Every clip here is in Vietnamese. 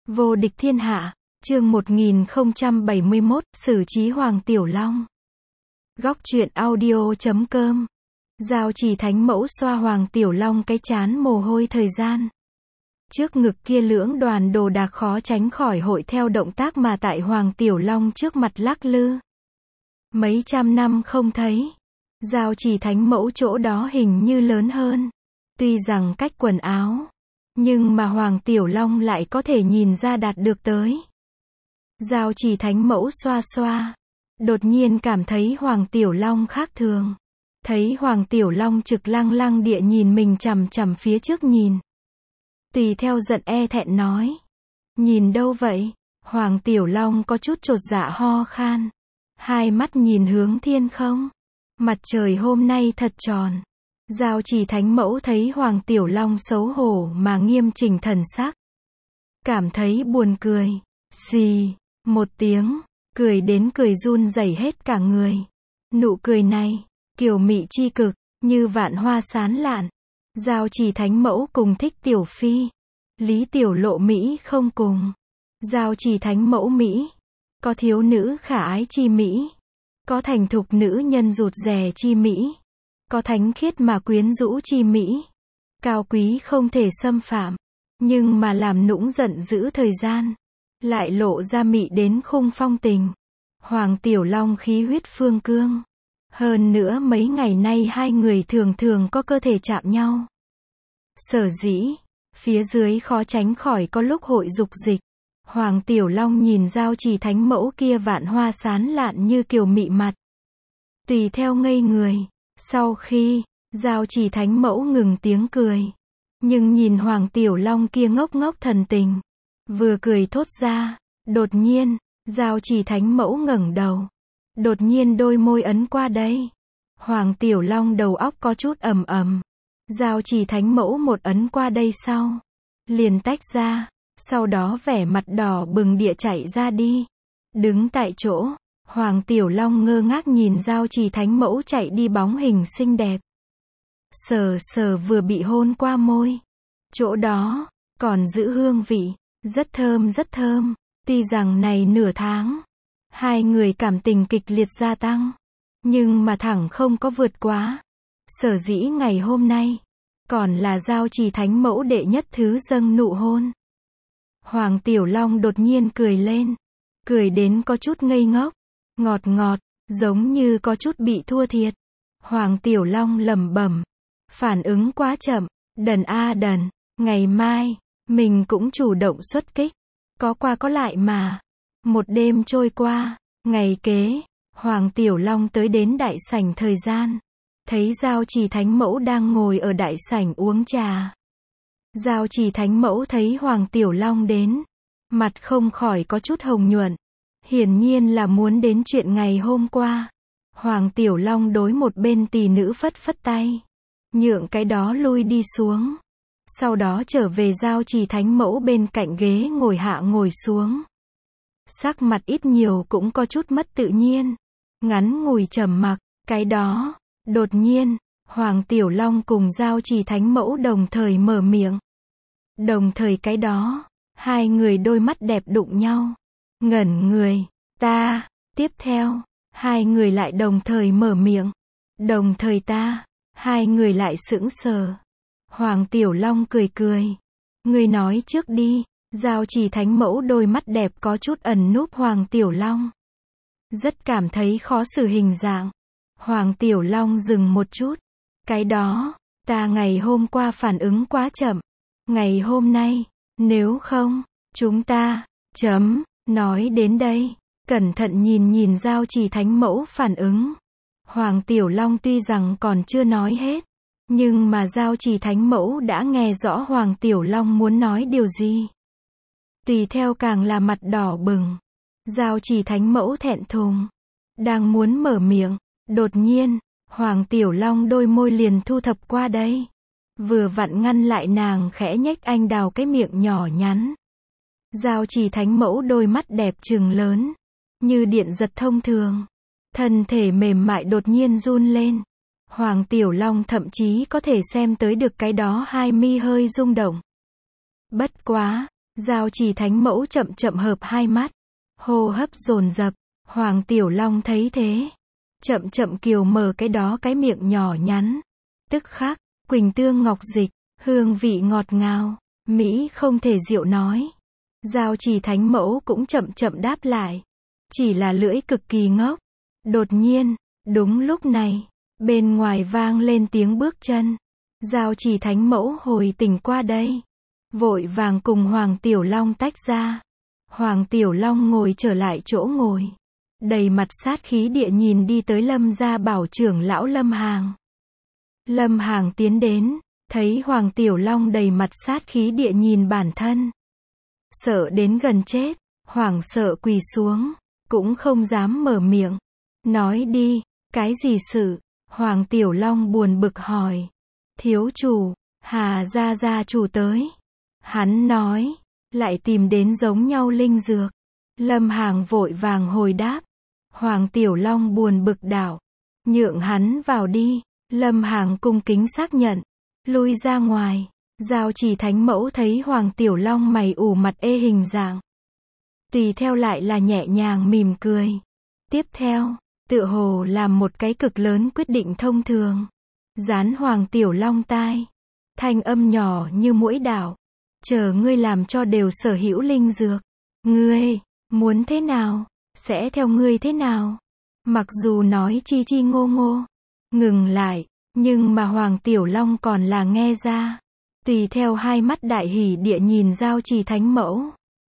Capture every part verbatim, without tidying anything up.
Vô địch thiên hạ, chương một nghìn không trăm bảy mươi mốt, xử trí Hoàng Tiểu Long. Góc truyện audio chấm com. Giao Chỉ thánh mẫu xoa Hoàng Tiểu Long cái trán mồ hôi thời gian. Trước ngực kia lưỡng đoàn đồ đạc khó tránh khỏi hội theo động tác mà tại Hoàng Tiểu Long trước mặt lắc lư. Mấy trăm năm không thấy, Giao Chỉ thánh mẫu chỗ đó hình như lớn hơn. Tuy rằng cách quần áo, nhưng mà Hoàng Tiểu Long lại có thể nhìn ra đạt được tới. Giao Chỉ thánh mẫu xoa xoa, đột nhiên cảm thấy Hoàng Tiểu Long khác thường. Thấy Hoàng Tiểu Long trực lăng lăng địa nhìn mình chằm chằm phía trước nhìn. Tùy theo giận e thẹn nói. Nhìn đâu vậy? Hoàng Tiểu Long có chút chột dạ ho khan. Hai mắt nhìn hướng thiên không. Mặt trời hôm nay thật tròn. Giao Chỉ thánh mẫu thấy Hoàng Tiểu Long xấu hổ mà nghiêm chỉnh thần sắc. Cảm thấy buồn cười. Xì, một tiếng, cười đến cười run rẩy hết cả người. Nụ cười này, kiều mị chi cực, như vạn hoa sán lạn. Giao Chỉ thánh mẫu cùng thích Tiểu Phi. Lý Tiểu Lộ Mỹ không cùng. Giao Chỉ thánh mẫu Mỹ. Có thiếu nữ khả ái chi Mỹ. Có thành thục nữ nhân rụt rè chi Mỹ. Có thánh khiết mà quyến rũ chi Mỹ. Cao quý không thể xâm phạm. Nhưng mà làm nũng giận dữ thời gian. Lại lộ ra mị đến khung phong tình. Hoàng Tiểu Long khí huyết phương cương. Hơn nữa mấy ngày nay hai người thường thường có cơ thể chạm nhau. Sở dĩ, phía dưới khó tránh khỏi có lúc hội dục dịch. Hoàng Tiểu Long nhìn Giao Chỉ thánh mẫu kia vạn hoa sán lạn như kiều mị mặt. Tùy theo ngây người. Sau khi, Giao Chỉ thánh mẫu ngừng tiếng cười. Nhưng nhìn Hoàng Tiểu Long kia ngốc ngốc thần tình. Vừa cười thốt ra, đột nhiên, Giao Chỉ thánh mẫu ngẩng đầu. Đột nhiên đôi môi ấn qua đây. Hoàng Tiểu Long đầu óc có chút ầm ầm. Giao Chỉ thánh mẫu một ấn qua đây sau. Liền tách ra, sau đó vẻ mặt đỏ bừng địa chạy ra đi. Đứng tại chỗ, Hoàng Tiểu Long ngơ ngác nhìn Giao Chỉ thánh mẫu chạy đi bóng hình xinh đẹp. Sờ sờ vừa bị hôn qua môi. Chỗ đó, còn giữ hương vị, rất thơm rất thơm. Tuy rằng này nửa tháng, hai người cảm tình kịch liệt gia tăng. Nhưng mà thẳng không có vượt quá. Sở dĩ ngày hôm nay, còn là Giao Chỉ thánh mẫu đệ nhất thứ dâng nụ hôn. Hoàng Tiểu Long đột nhiên cười lên. Cười đến có chút ngây ngốc. Ngọt ngọt, giống như có chút bị thua thiệt. Hoàng Tiểu Long lẩm bẩm. Phản ứng quá chậm, đần a đần, ngày mai, mình cũng chủ động xuất kích. Có qua có lại mà. Một đêm trôi qua, ngày kế, Hoàng Tiểu Long tới đến đại sảnh thời gian. Thấy Giao Chỉ thánh mẫu đang ngồi ở đại sảnh uống trà. Giao Chỉ thánh mẫu thấy Hoàng Tiểu Long đến. Mặt không khỏi có chút hồng nhuận. Hiển nhiên là muốn đến chuyện ngày hôm qua. Hoàng Tiểu Long đối một bên tỳ nữ phất phất tay. Nhượng cái đó lui đi xuống. Sau đó trở về Giao Chỉ thánh mẫu bên cạnh ghế ngồi hạ ngồi xuống. Sắc mặt ít nhiều cũng có chút mất tự nhiên. Ngắn ngủi trầm mặc, cái đó. Đột nhiên, Hoàng Tiểu Long cùng Giao Chỉ thánh mẫu đồng thời mở miệng. Đồng thời cái đó, hai người đôi mắt đẹp đụng nhau. Ngẩn người, ta, tiếp theo, hai người lại đồng thời mở miệng. Đồng thời ta, hai người lại sững sờ. Hoàng Tiểu Long cười cười. Ngươi nói trước đi. Giao Chỉ thánh mẫu đôi mắt đẹp có chút ẩn núp Hoàng Tiểu Long. Rất cảm thấy khó xử hình dạng. Hoàng Tiểu Long dừng một chút. Cái đó, ta ngày hôm qua phản ứng quá chậm. Ngày hôm nay, nếu không, chúng ta, chấm, nói đến đây, cẩn thận nhìn nhìn Giao Chỉ thánh mẫu phản ứng. Hoàng Tiểu Long tuy rằng còn chưa nói hết, nhưng mà Giao Chỉ thánh mẫu đã nghe rõ Hoàng Tiểu Long muốn nói điều gì. Tùy theo càng là mặt đỏ bừng. Giao Chỉ thánh mẫu thẹn thùng. Đang muốn mở miệng. Đột nhiên, Hoàng Tiểu Long đôi môi liền thu thập qua đây. Vừa vặn ngăn lại nàng khẽ nhếch anh đào cái miệng nhỏ nhắn. Giao Chỉ thánh mẫu đôi mắt đẹp trừng lớn. Như điện giật thông thường. Thân thể mềm mại đột nhiên run lên. Hoàng Tiểu Long thậm chí có thể xem tới được cái đó hai mi hơi rung động. Bất quá, Giao Trì Thánh Mẫu chậm chậm hợp hai mắt, hô hấp dồn dập. Hoàng Tiểu Long thấy thế, chậm chậm kiều mở cái đó cái miệng nhỏ nhắn. Tức khắc, quỳnh tương ngọc dịch, hương vị ngọt ngào, mỹ không thể diệu nói. Giao Trì Thánh Mẫu cũng chậm chậm đáp lại, chỉ là lưỡi cực kỳ ngốc. Đột nhiên, đúng lúc này, bên ngoài vang lên tiếng bước chân. Giao Trì Thánh Mẫu hồi tỉnh qua đây, vội vàng cùng Hoàng Tiểu Long tách ra. Hoàng Tiểu Long ngồi trở lại chỗ ngồi, đầy mặt sát khí địa nhìn đi tới Lâm gia bảo trưởng lão Lâm Hàng. Lâm Hàng tiến đến, thấy Hoàng Tiểu Long đầy mặt sát khí địa nhìn bản thân, sợ đến gần chết, hoảng sợ quỳ xuống, cũng không dám mở miệng. Nói đi, cái gì sự? Hoàng Tiểu Long buồn bực hỏi. Thiếu chủ, Hà gia gia chủ tới. Hắn nói, lại tìm đến giống nhau linh dược. Lâm Hàng vội vàng hồi đáp. Hoàng Tiểu Long buồn bực đảo, nhượng hắn vào đi. Lâm Hàng cung kính xác nhận, lui ra ngoài. Giao Trì Thánh Mẫu thấy Hoàng Tiểu Long mày ủ mặt ê hình dạng, tùy theo lại là nhẹ nhàng mỉm cười. Tiếp theo, tựa hồ làm một cái cực lớn quyết định thông thường, dán Hoàng Tiểu Long tai, thanh âm nhỏ như muỗi đảo. Chờ ngươi làm cho đều sở hữu linh dược, ngươi muốn thế nào, sẽ theo ngươi thế nào. Mặc dù nói chi chi ngô ngô, ngừng lại, nhưng mà Hoàng Tiểu Long còn là nghe ra. Tùy theo hai mắt đại hỉ địa nhìn Giao Trì Thánh Mẫu.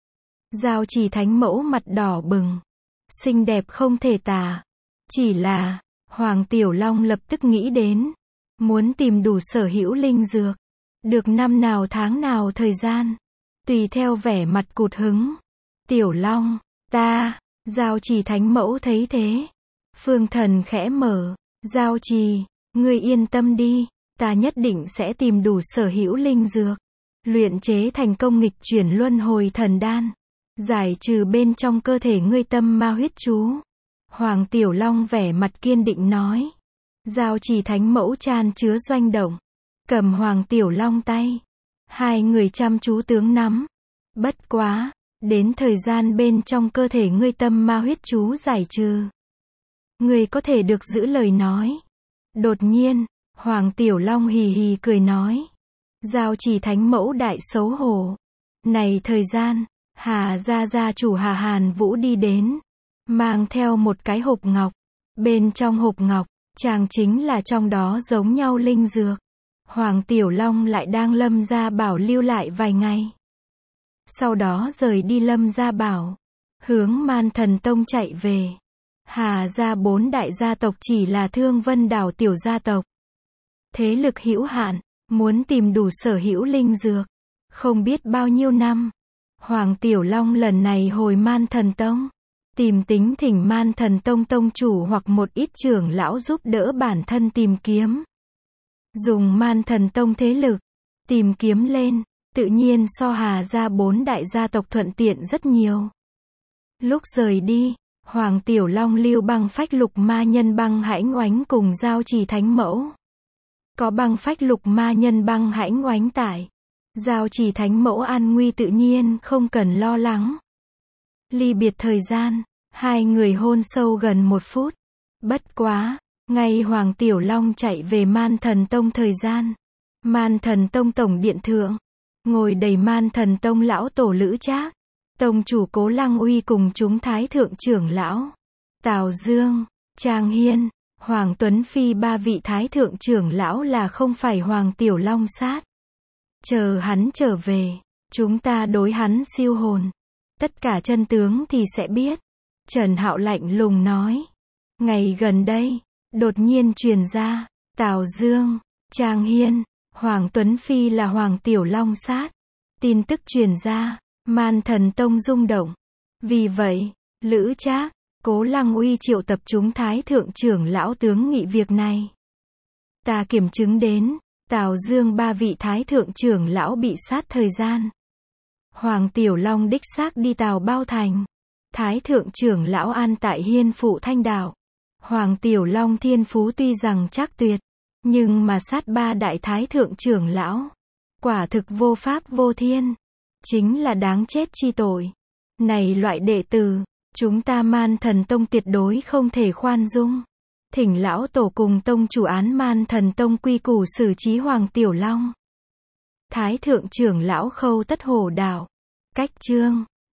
Giao Trì Thánh Mẫu mặt đỏ bừng, xinh đẹp không thể tả. Chỉ là, Hoàng Tiểu Long lập tức nghĩ đến, muốn tìm đủ sở hữu linh dược, được năm nào tháng nào thời gian. Tùy theo vẻ mặt cụt hứng. Tiểu Long, ta, Giao Trì Thánh Mẫu thấy thế, phương thần khẽ mở. Giao Trì, ngươi yên tâm đi, ta nhất định sẽ tìm đủ sở hữu linh dược, luyện chế thành công nghịch chuyển luân hồi thần đan, giải trừ bên trong cơ thể ngươi tâm ma huyết chú. Hoàng Tiểu Long vẻ mặt kiên định nói. Giao Trì Thánh Mẫu chan chứa doanh động, cầm Hoàng Tiểu Long tay, hai người chăm chú tướng nắm. Bất quá, đến thời gian bên trong cơ thể ngươi tâm ma huyết chú giải trừ, ngươi có thể được giữ lời nói. Đột nhiên, Hoàng Tiểu Long hì hì cười nói. Giao Trì Thánh Mẫu đại xấu hổ. Này thời gian, Hà gia gia chủ Hà Hàn Vũ đi đến, mang theo một cái hộp ngọc. Bên trong hộp ngọc, chàng chính là trong đó giống nhau linh dược. Hoàng Tiểu Long lại đang Lâm gia bảo lưu lại vài ngày, sau đó rời đi Lâm gia bảo, hướng Man Thần Tông chạy về. Hà gia bốn đại gia tộc chỉ là Thương Vân đảo tiểu gia tộc, thế lực hữu hạn, muốn tìm đủ sở hữu linh dược, không biết bao nhiêu năm. Hoàng Tiểu Long lần này hồi Man Thần Tông, tìm tính thỉnh Man Thần Tông tông chủ hoặc một ít trưởng lão giúp đỡ bản thân tìm kiếm. Dùng Man Thần Tông thế lực, tìm kiếm lên, tự nhiên so Hà gia bốn đại gia tộc thuận tiện rất nhiều. Lúc rời đi, Hoàng Tiểu Long lưu băng phách lục ma nhân băng hãnh oánh cùng Giao Trì Thánh Mẫu. Có băng phách lục ma nhân băng hãnh oánh tại, Giao Trì Thánh Mẫu an nguy tự nhiên không cần lo lắng. Ly biệt thời gian, hai người hôn sâu gần một phút. Bất quá, ngay Hoàng Tiểu Long chạy về Man Thần Tông thời gian, Man Thần Tông tổng điện thượng, ngồi đầy Man Thần Tông lão tổ Lữ Trác, tông chủ Cố Lăng Uy cùng chúng thái thượng trưởng lão, Tào Dương, Trang Hiên, Hoàng Tuấn Phi ba vị thái thượng trưởng lão là không phải Hoàng Tiểu Long sát. Chờ hắn trở về, chúng ta đối hắn siêu hồn. Tất cả chân tướng thì sẽ biết. Trần Hạo lạnh lùng nói. Ngày gần đây, đột nhiên truyền ra, Tào Dương, Trang Hiên, Hoàng Tuấn Phi là Hoàng Tiểu Long sát. Tin tức truyền ra, Man Thần Tông rung động. Vì vậy, Lữ Trác, Cố Lăng Uy triệu tập chúng thái thượng trưởng lão tướng nghị việc này. Ta kiểm chứng đến, Tào Dương ba vị thái thượng trưởng lão bị sát thời gian. Hoàng Tiểu Long đích xác đi Tào Bao Thành. Thái thượng trưởng lão an tại Hiên Phụ Thanh Đạo. Hoàng Tiểu Long thiên phú tuy rằng chắc tuyệt, nhưng mà sát ba đại thái thượng trưởng lão, quả thực vô pháp vô thiên. chính là đáng chết chi tội. Này loại đệ tử, chúng ta Man Thần Tông tuyệt đối không thể khoan dung. Thỉnh lão tổ cùng tông chủ án Man Thần Tông quy củ xử trí Hoàng Tiểu Long. Thái thượng trưởng lão Khâu Tất Hổ đạo. Cách chương